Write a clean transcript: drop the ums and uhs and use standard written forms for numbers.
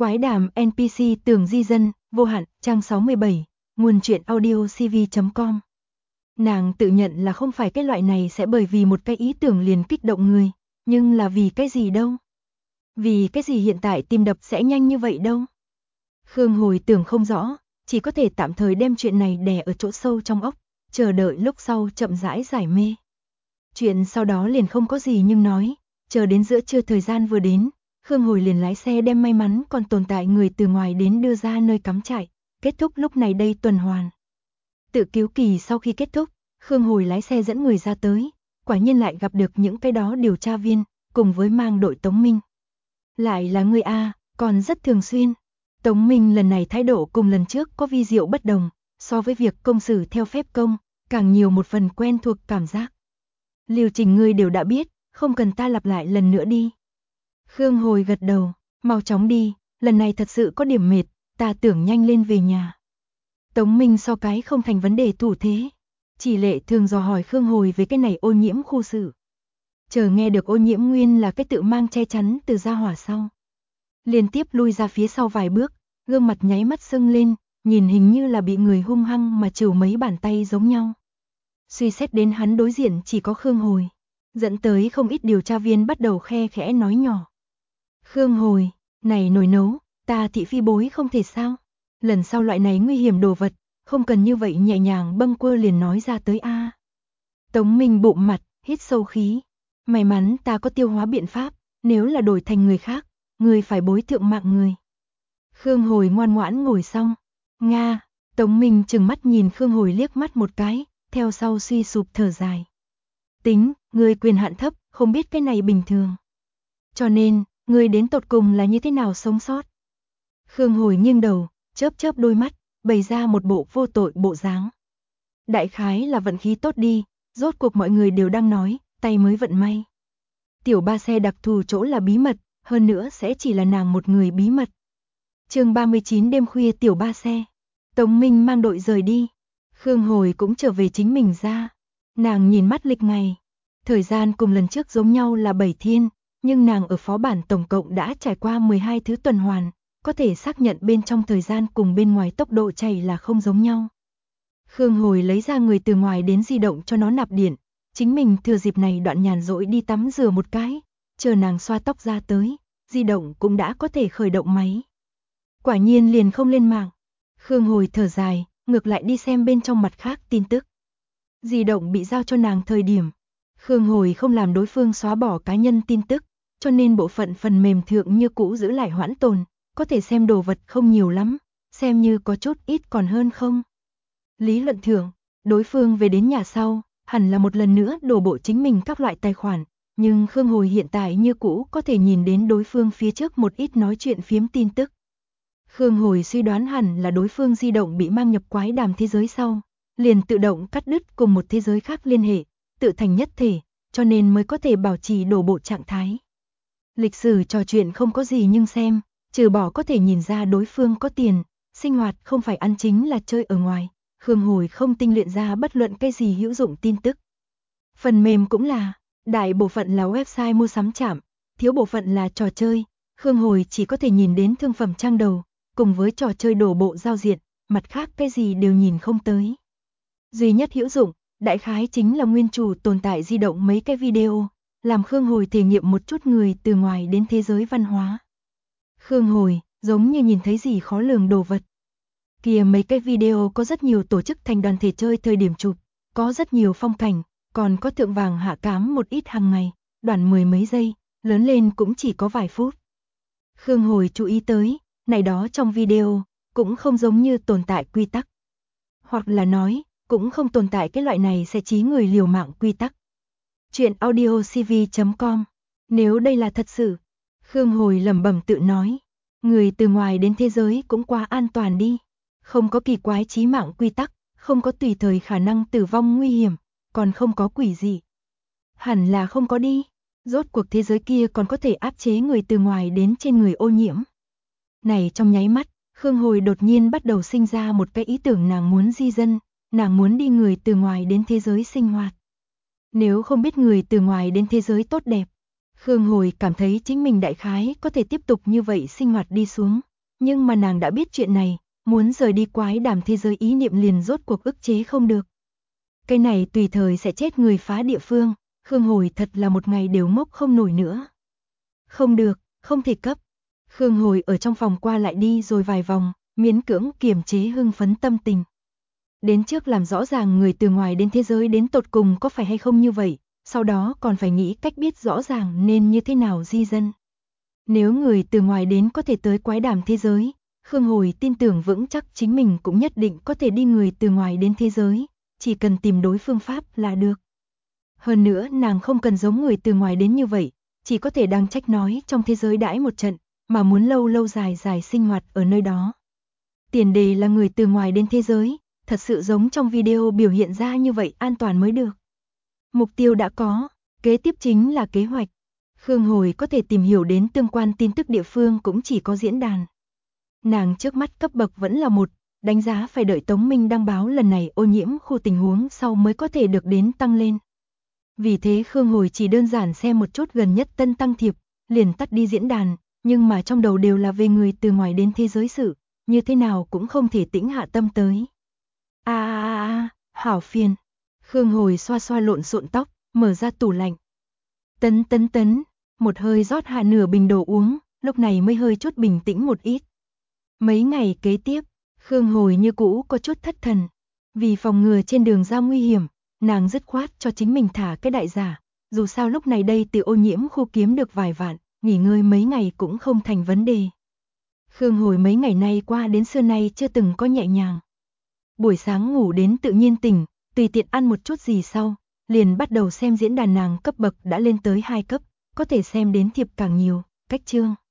Quái đàm NPC tưởng di dân, vô hạn, trang 67, nguồn truyện audio cv.com. Nàng tự nhận là không phải cái loại này sẽ bởi vì một cái ý tưởng liền kích động người, nhưng là vì cái gì đâu? Vì cái gì hiện tại tim đập sẽ nhanh như vậy đâu? Khương Hồi tưởng không rõ, chỉ có thể tạm thời đem chuyện này đè ở chỗ sâu trong óc, chờ đợi lúc sau chậm rãi giải mê. Chuyện sau đó liền không có gì nhưng nói, chờ đến giữa trưa thời gian vừa đến, Khương Hồi liền lái xe đem may mắn còn tồn tại người từ ngoài đến đưa ra nơi cắm trại, kết thúc lúc này đây tuần hoàn. Tự cứu kỳ sau khi kết thúc, Khương Hồi lái xe dẫn người ra tới, quả nhiên lại gặp được những cái đó điều tra viên, cùng với mang đội Tống Minh. Lại là người A, còn rất thường xuyên. Tống Minh lần này thái độ cùng lần trước có vi diệu bất đồng, so với việc công xử theo phép công, càng nhiều một phần quen thuộc cảm giác. Lưu trình ngươi đều đã biết, không cần ta lặp lại lần nữa đi. Khương Hồi gật đầu, mau chóng đi, lần này thật sự có điểm mệt, ta tưởng nhanh lên về nhà. Tống Minh so cái không thành vấn đề thủ thế. Chỉ Lệ thường dò hỏi Khương Hồi về cái này ô nhiễm khu sự. Chờ nghe được ô nhiễm nguyên là cái tự mang che chắn từ gia hỏa sau. Liên tiếp lui ra phía sau vài bước, gương mặt nháy mắt sưng lên, nhìn hình như là bị người hung hăng mà trừ mấy bàn tay giống nhau. Suy xét đến hắn đối diện chỉ có Khương Hồi, dẫn tới không ít điều tra viên bắt đầu khe khẽ nói nhỏ. Khương Hồi, này nồi nấu, ta thị phi bối không thể sao? Lần sau loại này nguy hiểm đồ vật, không cần như vậy nhẹ nhàng bâng quơ liền nói ra tới a. Tống Minh bụng mặt, hít sâu khí. May mắn ta có tiêu hóa biện pháp, nếu là đổi thành người khác, người phải bối thượng mạng người. Khương Hồi ngoan ngoãn ngồi xong. Nga, Tống Minh trừng mắt nhìn Khương Hồi liếc mắt một cái, theo sau suy sụp thở dài. Tính, người quyền hạn thấp, không biết cái này bình thường. Cho nên, người đến tột cùng là như thế nào sống sót? Khương Hồi nghiêng đầu, chớp chớp đôi mắt, bày ra một bộ vô tội bộ dáng. Đại khái là vận khí tốt đi, rốt cuộc mọi người đều đang nói, tay mới vận may. Tiểu ba xe đặc thù chỗ là bí mật, hơn nữa sẽ chỉ là nàng một người bí mật. Chương 39 đêm khuya tiểu ba xe. Tống Minh mang đội rời đi. Khương Hồi cũng trở về chính mình ra. Nàng nhìn mắt lịch ngày. Thời gian cùng lần trước giống nhau là 7 thiên, nhưng nàng ở phó bản tổng cộng đã trải qua 12 thứ tuần hoàn, có thể xác nhận bên trong thời gian cùng bên ngoài tốc độ chạy là không giống nhau. Khương Hồi lấy ra người từ ngoài đến di động cho nó nạp điện, chính mình thừa dịp này đoạn nhàn rỗi đi tắm rửa một cái, chờ nàng xoa tóc ra tới, di động cũng đã có thể khởi động máy. Quả nhiên liền không lên mạng. Khương Hồi thở dài, ngược lại đi xem bên trong mặt khác tin tức. Di động bị giao cho nàng thời điểm, Khương Hồi không làm đối phương xóa bỏ cá nhân tin tức, cho nên bộ phận phần mềm thượng như cũ giữ lại hoãn tồn, có thể xem đồ vật không nhiều lắm, xem như có chút ít còn hơn không. Lý luận thượng, đối phương về đến nhà sau, hẳn là một lần nữa đổ bộ chính mình các loại tài khoản, nhưng Khương Hồi hiện tại như cũ có thể nhìn đến đối phương phía trước một ít nói chuyện phiếm tin tức. Khương Hồi suy đoán hẳn là đối phương di động bị mang nhập quái đàm thế giới sau, liền tự động cắt đứt cùng một thế giới khác liên hệ, tự thành nhất thể, cho nên mới có thể bảo trì đổ bộ trạng thái. Lịch sử trò chuyện không có gì nhưng xem, trừ bỏ có thể nhìn ra đối phương có tiền, sinh hoạt không phải ăn chính là chơi ở ngoài, Khương Hồi không tinh luyện ra bất luận cái gì hữu dụng tin tức. Phần mềm cũng là, đại bộ phận là website mua sắm chạm, thiếu bộ phận là trò chơi, Khương Hồi chỉ có thể nhìn đến thương phẩm trang đầu, cùng với trò chơi đổ bộ giao diện, mặt khác cái gì đều nhìn không tới. Duy nhất hữu dụng, đại khái chính là nguyên chủ tồn tại di động mấy cái video, làm Khương Hồi thể nghiệm một chút người từ ngoài đến thế giới văn hóa. Khương Hồi, giống như nhìn thấy gì khó lường đồ vật. Kìa mấy cái video có rất nhiều tổ chức thành đoàn thể chơi thời điểm chụp, có rất nhiều phong cảnh, còn có thượng vàng hạ cám một ít hàng ngày, đoạn 10 mấy giây, lớn lên cũng chỉ có vài phút. Khương Hồi chú ý tới, này đó trong video, cũng không giống như tồn tại quy tắc. Hoặc là nói, cũng không tồn tại cái loại này sẽ chí người liều mạng quy tắc. Chuyện audio cv.com. Nếu đây là thật sự, Khương Hồi lẩm bẩm tự nói, người từ ngoài đến thế giới cũng quá an toàn đi. Không có kỳ quái chí mạng quy tắc, không có tùy thời khả năng tử vong nguy hiểm, còn không có quỷ gì. Hẳn là không có đi, rốt cuộc thế giới kia còn có thể áp chế người từ ngoài đến trên người ô nhiễm. Này trong nháy mắt, Khương Hồi đột nhiên bắt đầu sinh ra một cái ý tưởng nàng muốn di dân, nàng muốn đi người từ ngoài đến thế giới sinh hoạt. Nếu không biết người từ ngoài đến thế giới tốt đẹp, Khương Hồi cảm thấy chính mình đại khái có thể tiếp tục như vậy sinh hoạt đi xuống, Nhưng mà nàng đã biết chuyện này, muốn rời đi quái đàm thế giới ý niệm liền rốt cuộc ức chế không được. Cái này tùy thời sẽ chết người phá địa phương, Khương Hồi thật là một ngày đều ngốc không nổi nữa. Không được, không thể cấp. Khương Hồi ở trong phòng qua lại đi rồi vài vòng, miễn cưỡng kiềm chế hưng phấn tâm tình. Đến trước làm rõ ràng người từ ngoài đến thế giới đến tột cùng có phải hay không như vậy, sau đó còn phải nghĩ cách biết rõ ràng nên như thế nào di dân. Nếu người từ ngoài đến có thể tới quái đàm thế giới, Khương Hồi tin tưởng vững chắc chính mình cũng nhất định có thể đi người từ ngoài đến thế giới, chỉ cần tìm đối phương pháp là được. Hơn nữa nàng không cần giống người từ ngoài đến như vậy, chỉ có thể đang trách nói trong thế giới đãi một trận, mà muốn lâu lâu dài dài sinh hoạt ở nơi đó. Tiền đề là người từ ngoài đến thế giới, thật sự giống trong video biểu hiện ra như vậy an toàn mới được. Mục tiêu đã có, kế tiếp chính là kế hoạch. Khương Hồi có thể tìm hiểu đến tương quan tin tức địa phương cũng chỉ có diễn đàn. Nàng trước mắt cấp bậc vẫn là 1, đánh giá phải đợi Tống Minh đăng báo lần này ô nhiễm khu tình huống sau mới có thể được đến tăng lên. Vì thế Khương Hồi chỉ đơn giản xem một chút gần nhất tân tăng thiệp, liền tắt đi diễn đàn, nhưng mà trong đầu đều là về người từ ngoài đến thế giới sự, như thế nào cũng không thể tĩnh hạ tâm tới. Hảo phiền. Khương Hồi xoa xoa lộn xộn tóc, mở ra tủ lạnh. Tấn, một hơi rót hạ nửa bình đồ uống, lúc này mới hơi chút bình tĩnh một ít. Mấy ngày kế tiếp, Khương Hồi như cũ có chút thất thần. Vì phòng ngừa trên đường ra nguy hiểm, nàng dứt khoát cho chính mình thả cái đại giả. Dù sao lúc này đây từ ô nhiễm khu kiếm được vài vạn, nghỉ ngơi mấy ngày cũng không thành vấn đề. Khương Hồi mấy ngày nay qua đến xưa nay chưa từng có nhẹ nhàng. Buổi sáng ngủ đến tự nhiên tỉnh, tùy tiện ăn một chút gì sau, liền bắt đầu xem diễn đàn nàng cấp bậc đã lên tới 2 cấp, có thể xem đến thiệp càng nhiều, cách chương.